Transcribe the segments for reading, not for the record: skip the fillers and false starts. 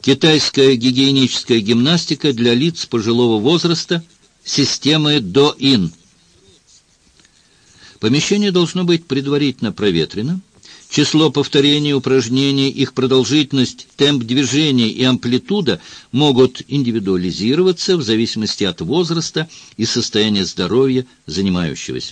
Китайская гигиеническая гимнастика для лиц пожилого возраста системы До-Ин. Помещение должно быть предварительно проветрено. Число повторений упражнений, их продолжительность, темп движения и амплитуда могут индивидуализироваться в зависимости от возраста и состояния здоровья занимающегося.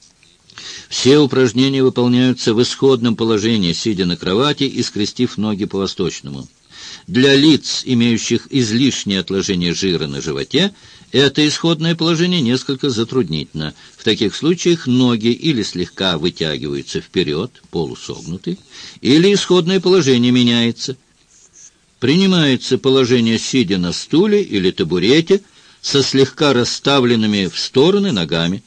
Все упражнения выполняются в исходном положении, сидя на кровати и скрестив ноги по-восточному. Для лиц, имеющих излишнее отложение жира на животе, это исходное положение несколько затруднительно. В таких случаях ноги или слегка вытягиваются вперед, полусогнуты, или исходное положение меняется. Принимается положение, сидя на стуле или табурете, со слегка расставленными в стороны ногами.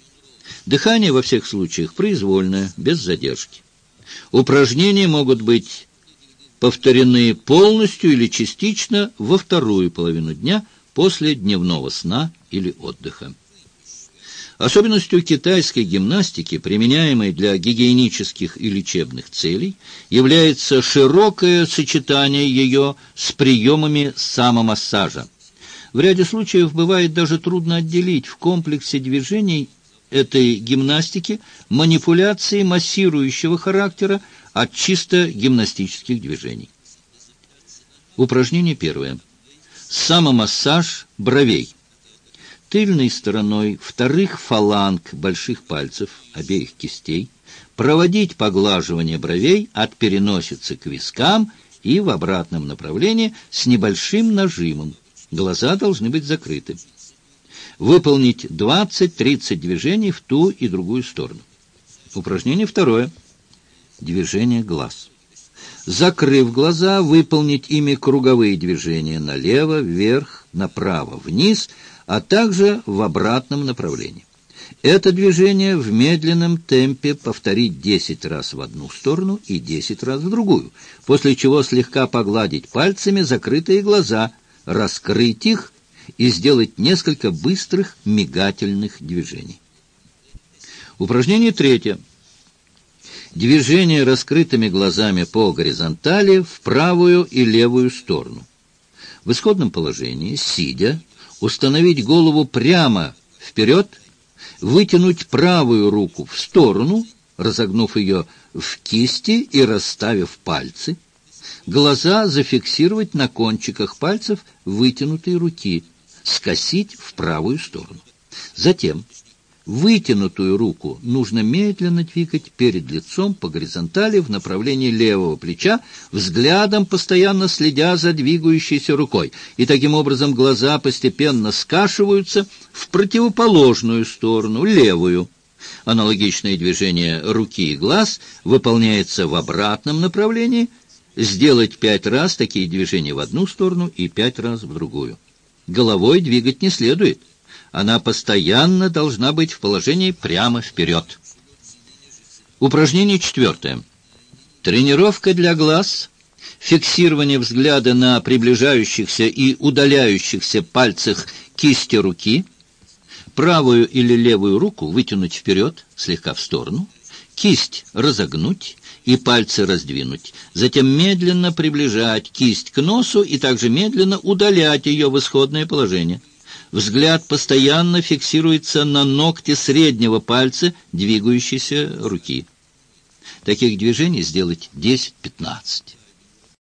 Дыхание во всех случаях произвольное, без задержки. Упражнения могут быть повторены полностью или частично во вторую половину дня после дневного сна или отдыха. Особенностью китайской гимнастики, применяемой для гигиенических и лечебных целей, является широкое сочетание ее с приемами самомассажа. В ряде случаев бывает даже трудно отделить в комплексе движений этой гимнастики манипуляции массирующего характера от чисто гимнастических движений. Упражнение первое. Самомассаж бровей. Тыльной стороной вторых фаланг больших пальцев обеих кистей проводить поглаживание бровей от переносицы к вискам и в обратном направлении с небольшим нажимом. Глаза должны быть закрыты. Выполнить 20-30 движений в ту и другую сторону. Упражнение второе. Движение глаз. Закрыв глаза, выполнить ими круговые движения налево, вверх, направо, вниз, а также в обратном направлении. Это движение в медленном темпе повторить 10 раз в одну сторону и 10 раз в другую, после чего слегка погладить пальцами закрытые глаза, раскрыть их и сделать несколько быстрых мигательных движений. Упражнение третье. Движение раскрытыми глазами по горизонтали в правую и левую сторону. В исходном положении, сидя, установить голову прямо вперед, вытянуть правую руку в сторону, разогнув ее в кисти и расставив пальцы, глаза зафиксировать на кончиках пальцев вытянутой руки, скосить в правую сторону. Затем вытянутую руку нужно медленно двигать перед лицом по горизонтали в направлении левого плеча, взглядом постоянно следя за двигающейся рукой. И таким образом глаза постепенно скашиваются в противоположную сторону, левую. Аналогичное движение руки и глаз выполняется в обратном направлении. Сделать 5 раз такие движения в одну сторону и 5 раз в другую. Головой двигать не следует. Она постоянно должна быть в положении прямо вперед. Упражнение четвертое. Тренировка для глаз. Фиксирование взгляда на приближающихся и удаляющихся пальцах кисти руки. Правую или левую руку вытянуть вперед, слегка в сторону. Кисть разогнуть и пальцы раздвинуть. Затем медленно приближать кисть к носу и также медленно удалять ее в исходное положение. Взгляд постоянно фиксируется на ногте среднего пальца двигающейся руки. Таких движений сделать 10-15.